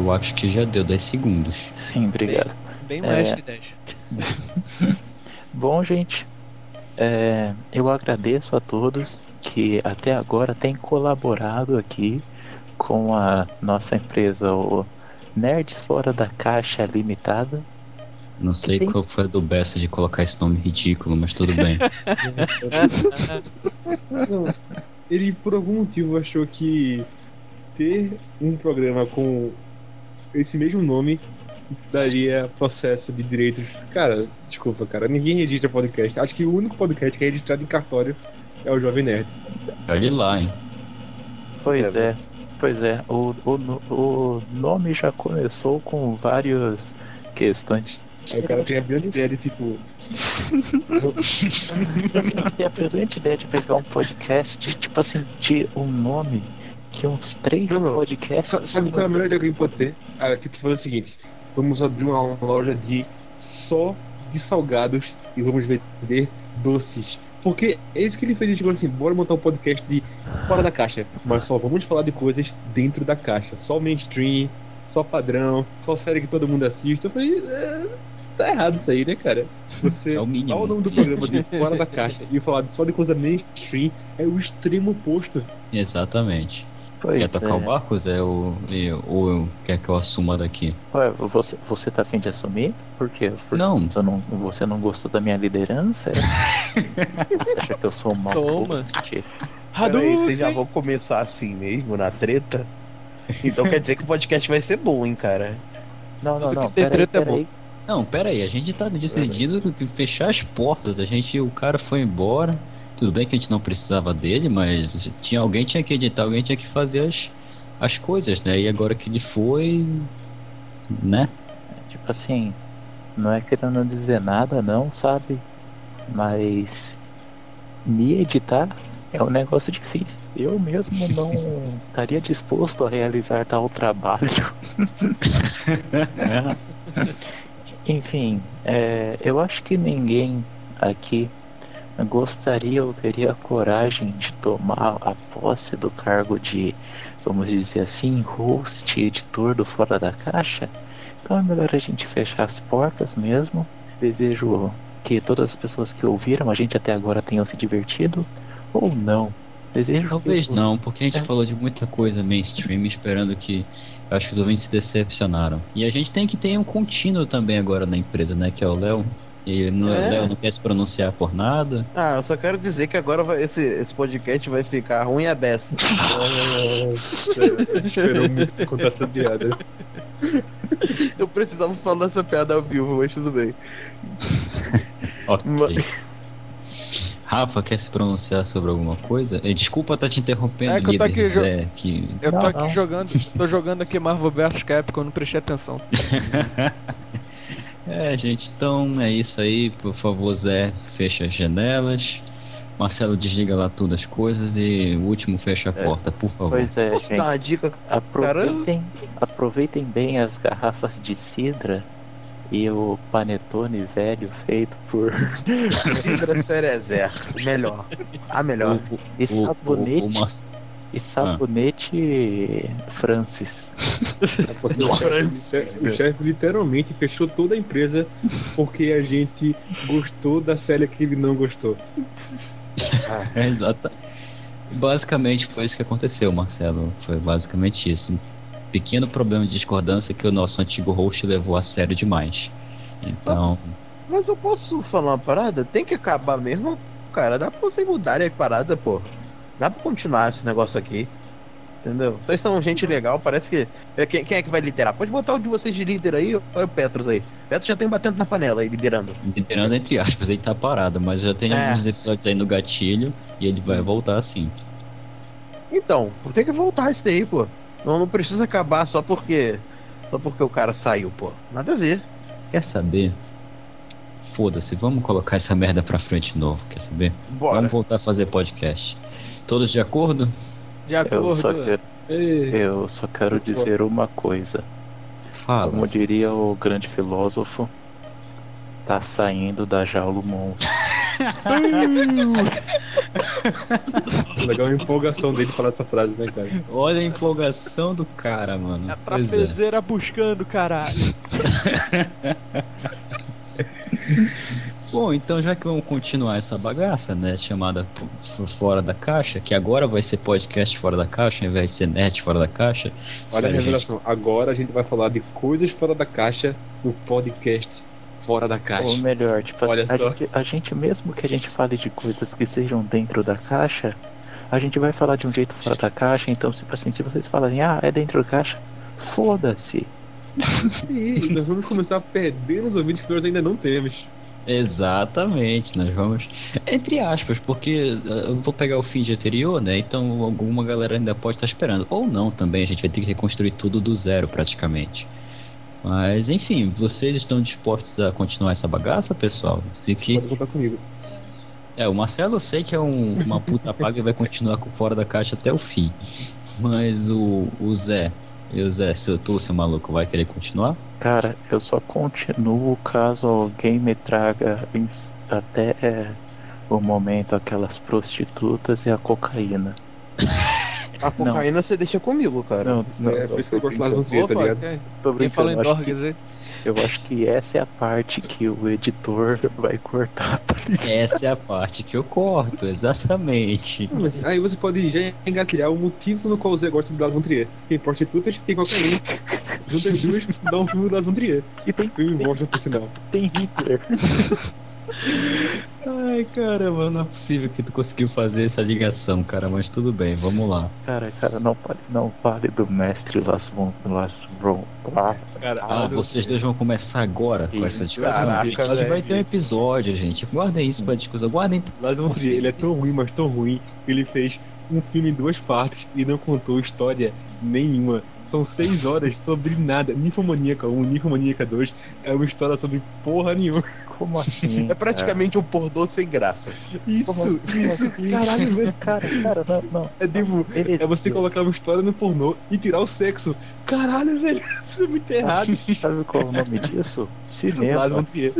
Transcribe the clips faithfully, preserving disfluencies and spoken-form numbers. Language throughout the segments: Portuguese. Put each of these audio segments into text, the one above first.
eu acho que já deu dez segundos. Sim, obrigado. Bem, bem mais É... que dez. Bom, gente, é... eu agradeço a todos que até agora têm colaborado aqui com a nossa empresa, o Nerds Fora da Caixa Limitada. Não sei tem... qual foi a do Bessa de colocar esse nome ridículo, mas tudo bem. Não, ele por algum motivo achou que ter um programa com esse mesmo nome daria processo de direitos. Cara, desculpa, cara, ninguém registra podcast. Acho que o único podcast que é registrado em cartório é o Jovem Nerd. Olha lá, hein? Pois é, pois é. O, o, o nome já começou com várias questões. Aí o cara tem a brilhante ideia de tipo. Tem a brilhante ideia de pegar um podcast, tipo assim, de um nome que uns três Não, não. podcasts. Sa- Sabe qual é a melhor ideia que a gente pode ter? Ah, tipo, fazer o seguinte: vamos abrir uma loja de só de salgados e vamos vender doces. Porque é isso que ele fez, ele chegou assim, bora montar um podcast de fora da caixa, mas só vamos falar de coisas dentro da caixa, só mainstream, só padrão, só série que todo mundo assiste. Eu falei, é, tá errado isso aí, né, cara? Você É o mínimo. dar o nome do programa de fora da caixa e falar só de coisa mainstream é o extremo oposto. Exatamente. Pois Quer tocar é. o barco, Zé? Ou, ou eu, quer que eu assuma daqui? Ué, você, você tá afim de assumir? Por quê? Porque Não. Você não, você não gostou da minha liderança? Você acha que eu sou um mau Toma. host? Peraí, vocês já vão começar assim mesmo, na treta? Então quer dizer que o podcast vai ser bom, hein, cara? Não, não, não. Tudo que tem Peraí, treta é peraí. Não, pera aí, a gente tá decidido que fechar as portas. A gente, o cara foi embora. Tudo bem que a gente não precisava dele, mas tinha alguém tinha que editar, alguém tinha que fazer as, as coisas, né? E agora que ele foi, né? Tipo assim, não é querendo dizer nada não, sabe? Mas me editar é um negócio difícil. Eu mesmo não estaria disposto a realizar tal trabalho. Enfim, é, eu acho que ninguém aqui gostaria ou teria coragem de tomar a posse do cargo de, vamos dizer assim, host, editor do Fora da Caixa. Então é melhor a gente fechar as portas mesmo. Desejo que todas as pessoas que ouviram a gente até agora tenham se divertido, ou não. Desejo Talvez que... não, porque a gente É. falou de muita coisa mainstream, esperando que eu acho que os ouvintes se decepcionaram. E a gente tem que ter um contínuo também agora na empresa, né? Que é o Léo. E no, É. o Léo não quer se pronunciar por nada. Ah, eu só quero dizer que agora vai- esse, esse podcast vai ficar ruim a beça. Esperou muito pra contar essa piada. Eu precisava falar essa piada ao vivo, mas tudo bem. Ok. Mas- Rafa, quer se pronunciar sobre alguma coisa? Eh, Desculpa estar te interrompendo, É que eu tô líder aqui jo- Zé, que... Eu tô Não, aqui não. jogando, tô jogando aqui Marvel versus. Capcom, eu não prestei atenção. É, gente, então é isso aí. Por favor, Zé, fecha as janelas. Marcelo, desliga lá todas as coisas. E o último, fecha a É. porta, por favor. Pois é, Posso gente. dar uma dica? Aproveitem, aproveitem bem as garrafas de cidra e o panetone velho feito por Cidra Cerezer. Melhor. A melhor. e O- o- sabonete o Mar- e sabonete Francis. O chefe literalmente fechou toda a empresa porque a gente gostou da série que ele não gostou. É, exata. Basicamente foi isso que aconteceu, Marcelo. Foi basicamente isso. Um pequeno problema de discordância que o nosso antigo host levou a sério demais. Então, Mas eu posso falar uma parada? Tem que acabar mesmo, cara. Dá pra vocês mudarem a parada, pô. Dá pra continuar esse negócio aqui. Entendeu? Vocês são gente legal, parece que. é, Quem, quem é que vai liderar? Pode botar o de vocês de líder aí, olha o Petros aí. Petros já tem batendo na panela aí, liderando. liderando entre aspas, ele tá parado, mas já tem É. alguns episódios aí no gatilho e ele vai voltar assim. Então, tem que voltar isso daí, pô. Não, não precisa acabar só porque. Só porque o cara saiu, pô. Nada a ver. Quer saber? Foda-se, vamos colocar essa merda pra frente de novo, quer saber? Bora. Vamos voltar a fazer podcast. Todos de acordo? De Eu acordo. só quero, Ei, eu só quero dizer uma coisa. Fala. Como diria o grande filósofo, tá saindo da jaula o monstro. Legal a empolgação dele falar essa frase, né, cara? Olha a empolgação do cara, mano. A Pois é. trapeceira buscando, caralho. Bom, então já que vamos continuar essa bagaça, né, chamada F- Fora da Caixa, que agora vai ser podcast Fora da Caixa, ao invés de ser net Fora da Caixa. Olha a Sério, revelação. Agora a gente vai falar de coisas fora da caixa no podcast Fora da Ou Caixa. melhor, tipo, Olha a, só. gente, a gente, mesmo que a gente fale de coisas que sejam dentro da caixa, a gente vai falar de um jeito fora da caixa, então, tipo assim, se vocês falarem, ah, é dentro da caixa, foda-se. Sim, nós vamos começar a perder nos ouvidos que nós ainda não temos. Exatamente, nós vamos. Entre aspas, porque uh, eu vou pegar o feed anterior, né? Então alguma galera ainda pode estar esperando. Ou não também, a gente vai ter que reconstruir tudo do zero praticamente. Mas enfim, vocês estão dispostos a continuar essa bagaça, pessoal? Se Você que... pode contar comigo. É, o Marcelo eu sei que é um- uma puta paga e vai continuar com fora da caixa até o fim. Mas o, o Zé, e o Zé, se eu tô, seu maluco, vai querer continuar? Cara, eu só continuo caso alguém me traga em- até é, o momento aquelas prostitutas e a cocaína. A cocaína você deixa comigo, cara. Não, não, É por isso que eu tô gosto de Las von brincando. Trier, tá Opa, ligado? quem, Tô quem fala em brincando, eu acho, que, Dorgas aí? eu acho que essa é a parte que o editor vai cortar, tá ligado? Essa é a parte que eu corto, exatamente. Mas aí você pode já engatilhar o motivo no qual o Zé gosta de Las von Trier. Tem prostitutas e tem cocaína. Junta as duas, dá um filme do Las von Trier. E tem, Filme bosta, por sinal. tem Hitler. Ai, caramba, não é possível que tu conseguiu fazer essa ligação, cara, mas tudo bem, vamos lá. Cara, cara, não fale, não fale do mestre Las Von... Las Von... Ah, Cara, Ah, vocês dois vão começar agora com essa discussão. Caraca, gente. Mas vai velho. ter um episódio, gente. Guardem isso pra discussão. Guardem. Las von Trier, ele é tão ruim, mas tão ruim, que ele fez um filme em duas partes e não contou história nenhuma. São seis horas sobre nada. Ninfomaníaca um, Ninfomaníaca dois é uma história sobre porra nenhuma. como assim? É praticamente um pornô sem graça. Isso, Como assim? isso, caralho, velho. Cara, cara, não, não. É tipo, Ele- é você colocar uma história no pornô e tirar o sexo. Caralho, velho, isso é muito errado. Sabe qual é o nome disso? Cinema. Las von Trier.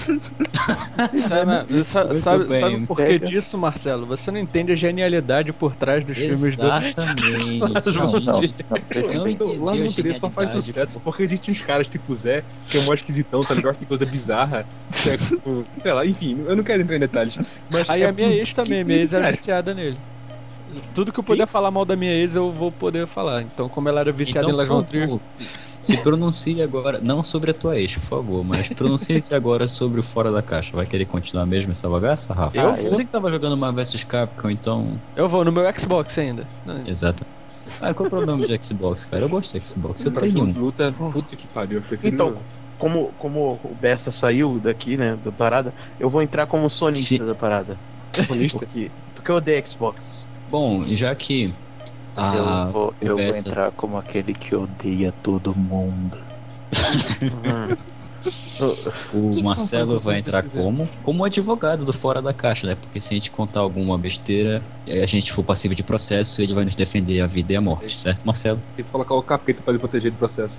Sabe, sabe, Muito sabe, bem. sabe por que Pega. disso, Marcelo? Você não entende a genialidade por trás dos filmes do. Exatamente. Las Não, von não, Trier. não, Eu não, Então, entendi Las a von Trier só faz genialidade. sucesso porque existem uns caras tipo o Zé, que é mó esquisitão, tá ligado? Tem coisa bizarra. Que é, tipo, sei lá, enfim, eu não quero entrar em detalhes. Mas Aí é a minha por- ex também, que- minha ex é cara, viciada nele. Tudo que eu puder falar mal da minha ex, eu vou poder falar. Então, como ela era viciada Então, em Las von por Trier, favor, se, se pronuncie agora, não sobre a tua ex, por favor, mas pronuncie-se agora sobre o Fora da Caixa. Vai querer continuar mesmo essa bagaça, Rafa? Eu Ah, vou. Você que tava jogando Marvel versus. Capcom, então. eu vou no meu Xbox ainda. Exato. Ah, qual é o problema de Xbox, cara? Eu gosto de Xbox, eu pra tenho quem um. luta, puta que pariu. eu prefiro- Então, como, como o Bessa saiu daqui, né, da parada, eu vou entrar como sonista Sim. da parada. Sonista? Porque, porque eu odeio Xbox. Bom, e já que. a- eu vou, eu vou Bessa- entrar como aquele que odeia todo mundo. Hum. O Marcelo vai entrar precisa. como? Como advogado do Fora da Caixa, né? Porque se a gente contar alguma besteira e a gente for passivo de processo, ele vai nos defender a vida e a morte, certo, Marcelo? Tem que colocar o capeta pra ele proteger do processo.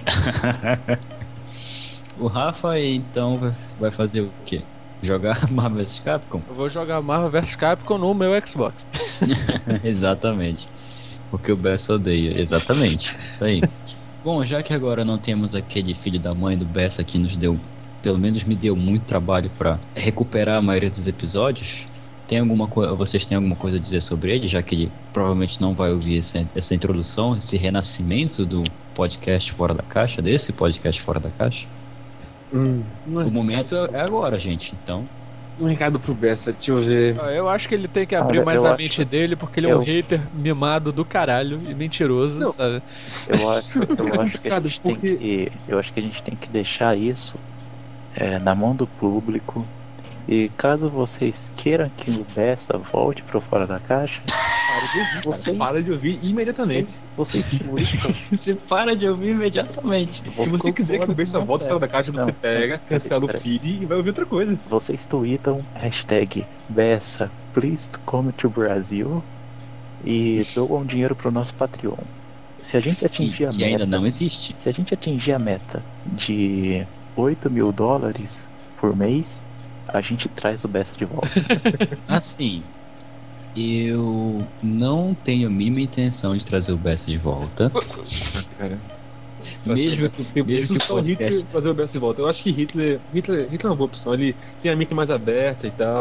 O Rafa, então, vai- vai fazer o quê? Jogar Marvel versus. Capcom? Eu vou jogar Marvel versus. Capcom no meu Xbox. Exatamente. Porque o Bessa odeia. Exatamente. Isso aí. Bom, já que agora não temos aquele filho da mãe do Bessa que nos deu, pelo menos me deu muito trabalho pra recuperar a maioria dos episódios, tem alguma coisa, vocês têm alguma coisa a dizer sobre ele, já que ele provavelmente não vai ouvir essa, essa introdução, esse renascimento do podcast Fora da Caixa, desse podcast Fora da Caixa? Hum, O momento é é agora, gente. Então, um recado pro Bessa, deixa eu ver. Ah, Eu acho que ele tem que abrir Olha, mais eu a acho- mente dele, porque ele é um eu- hater mimado do caralho e mentiroso, Não. sabe? Eu acho, eu acho que a complicado, gente tem porque- que. Eu acho que a gente tem que deixar isso é, na mão do público. E caso vocês queiram que o Bessa volte pro Fora da Caixa, Para de ouvir, cara. Vocês- Para de ouvir imediatamente. vocês clicam. você para de ouvir imediatamente. Se você quiser que o Bessa volte fora da caixa, você Não, pega, peraí, cancela o peraí. feed e vai ouvir outra coisa. Vocês tweetam hashtag Bessa, please come to Brasil e doam dinheiro pro nosso Patreon. Se a gente Que, atingir a que meta, ainda não existe. se a gente atingir a meta de oito mil dólares por mês, a gente traz o Bessa de volta. Assim, eu não tenho a mínima intenção de trazer o Bessa de volta. Cara. Mesmo que, Eu mesmo penso que o só podcast... Hitler fazer o Bessa de volta. Eu acho que Hitler, Hitler, Hitler é uma boa opção. Ele tem a mente mais aberta e tal.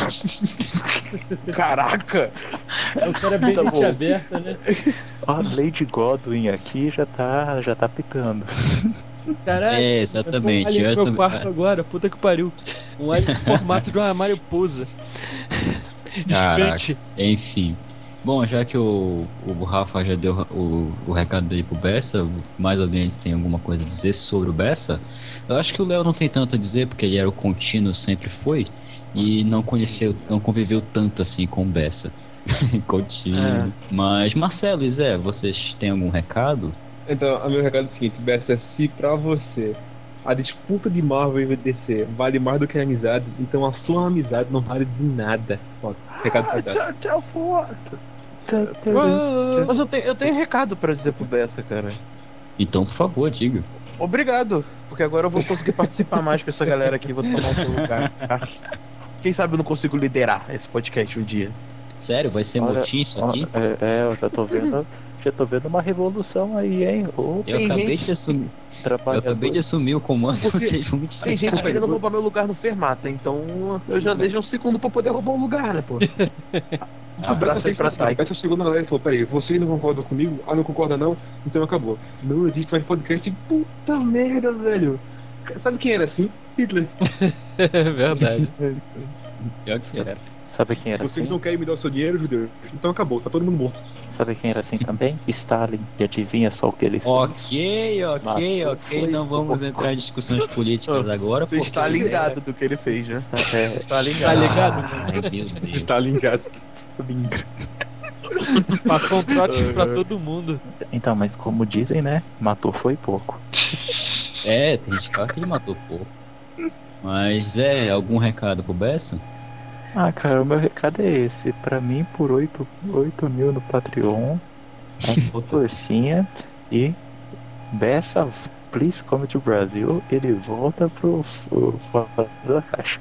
Caraca! O cara é bem Tá mente bom. aberta, né? Ó, Lady Godwin aqui já tá, já tá pitando. Caralho. É, exatamente. Eu Eu tô no meu também- quarto agora, puta que pariu. Um alien no formato de uma mariposa. Caraca. Gigante. Enfim. Bom, já que o, o Rafa já deu o, o recado dele pro Bessa, mais alguém tem alguma coisa a dizer sobre o Bessa? Eu acho que o Léo não tem tanto a dizer, porque ele era o contínuo, sempre foi, e não conheceu, não conviveu tanto assim com o Bessa. Contínuo. Mas, Marcelo e Zé, vocês têm algum recado? Então, o meu recado é o seguinte, Bessa, se pra você a disputa de Marvel e D C vale mais do que a amizade, então a sua amizade não vale de nada. Pronto, recado pra dar. Tchau, tchau, foto. Uou. Mas eu tenho, eu tenho recado pra dizer pro Bessa, cara. Então, por favor, diga. Obrigado, porque agora eu vou conseguir participar mais com essa galera aqui, vou tomar o seu lugar. Quem sabe eu não consigo liderar esse podcast um dia. Sério, vai ser Olha, motim isso ó, aqui? É, é, eu já tô vendo. Já tô vendo uma revolução aí, hein? Ô, Eu tem acabei gente- de assumir. Eu trabalhador. acabei de assumir o comando, Porque vocês vão me Tem gente querendo roubar meu lugar no Fermata, então eu já deixo um segundo pra poder roubar o lugar, né, pô? Abraço aí pra trás. Sai. Essa chegou na galera e falou: peraí, você não concorda comigo? Ah, não concorda não? Então acabou. Não existe mais podcast. Puta merda, velho. Sabe quem era assim? Hitler. É verdade. Pior que era. Sabe quem era Vocês assim? não querem me dar o seu dinheiro, judeus? Então acabou, tá todo mundo morto. Sabe quem era assim também? Stalin. E adivinha só o que ele fez? Ok, ok, Matou, ok. foi, Não vamos foi. entrar em discussões políticas agora. Você porque- está ligado do que ele fez, né? É, Está Tá ligado. ligado, mano? Ai, meu Deus. Está ligado. Passou um trote pra todo mundo. então, mas como dizem, né? Matou foi pouco. É, tem gente que fala que ele matou pouco. Mas é, algum recado pro Bessa? Ah, cara, o meu recado é esse. Pra mim, por oito mil no Patreon, a forcinha e Bessa, please come to Brasil. Ele volta pro, pro fora da caixa.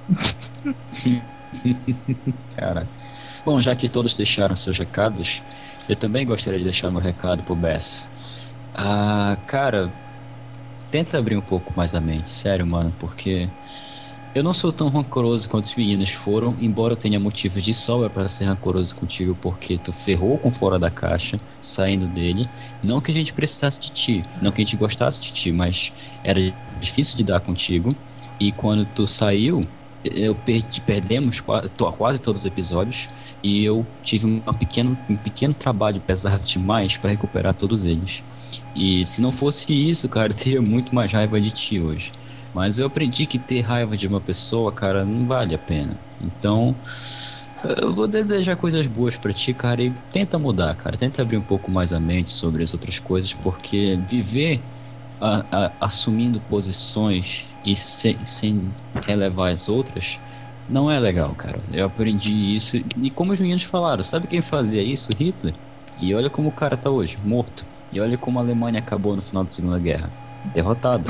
Cara. Bom, já que todos deixaram seus recados, eu também gostaria de deixar meu recado pro Bessa. Ah, cara, tenta abrir um pouco mais a mente, sério, mano, porque eu não sou tão rancoroso quanto os meninos foram, embora eu tenha motivos de sobra para ser rancoroso contigo, porque tu ferrou com Fora da Caixa, saindo dele. Não que a gente precisasse de ti, não que a gente gostasse de ti, mas era difícil de dar contigo. E quando tu saiu, eu perdi, perdemos qua- to- quase todos os episódios, e eu tive uma pequeno, um pequeno trabalho pesado demais para recuperar todos eles. E se não fosse isso, cara, eu teria muito mais raiva de ti hoje. Mas eu aprendi que ter raiva de uma pessoa, cara, não vale a pena. Então, eu vou desejar coisas boas pra ti, cara, e tenta mudar, cara. Tenta abrir um pouco mais a mente sobre as outras coisas, porque viver a- a- assumindo posições e sem, sem relevar as outras não é legal, cara. Eu aprendi isso, e como os meninos falaram, sabe quem fazia isso? Hitler. E olha como o cara tá hoje, morto. E olha como a Alemanha acabou no final da Segunda Guerra. Derrotada.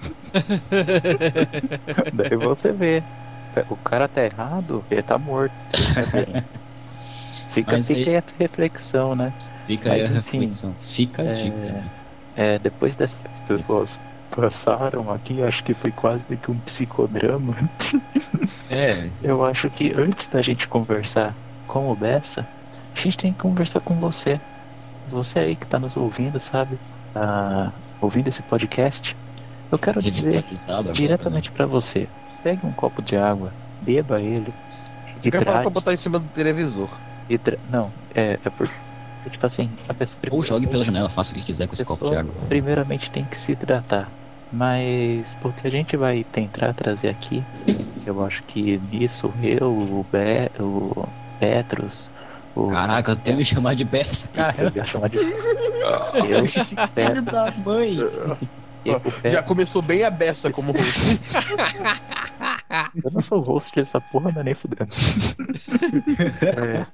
Daí você vê. O cara tá errado, ele tá morto. Fica, Mas fica é aí a reflexão, né? Fica aí a Mas, enfim, reflexão. Fica a é- dica. É, depois dessas pessoas passaram aqui, acho que foi quase que um psicodrama. É, Eu acho que antes da gente conversar com o Bessa, a gente tem que conversar com você. Você aí que tá nos ouvindo, sabe? Ah, ouvindo esse podcast. Eu quero dizer revitalizado agora, diretamente pra você. Pegue um copo de água, beba ele e Eu quero falar traz... pra botar em cima do televisor. e tra- Não, é, é por... Tipo assim, a pessoa... né? Ou jogue pela janela, faça o que quiser com esse A copo de água. primeiramente tem que se hidratar. Mas o que a gente vai tentar trazer aqui, eu acho que nisso eu, o, Be, o Petros, o. Caraca, eu tenho que me chamar de Bessa, Ah, eu cara. ia chamar de. Eu, Petros, da mãe. e o Já Petros. começou bem a beça como host. Eu não sou host dessa porra, não é nem fudendo. É,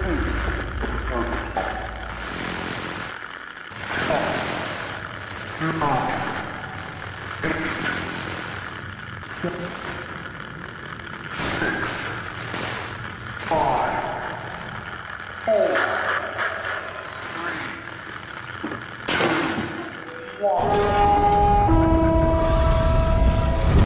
One.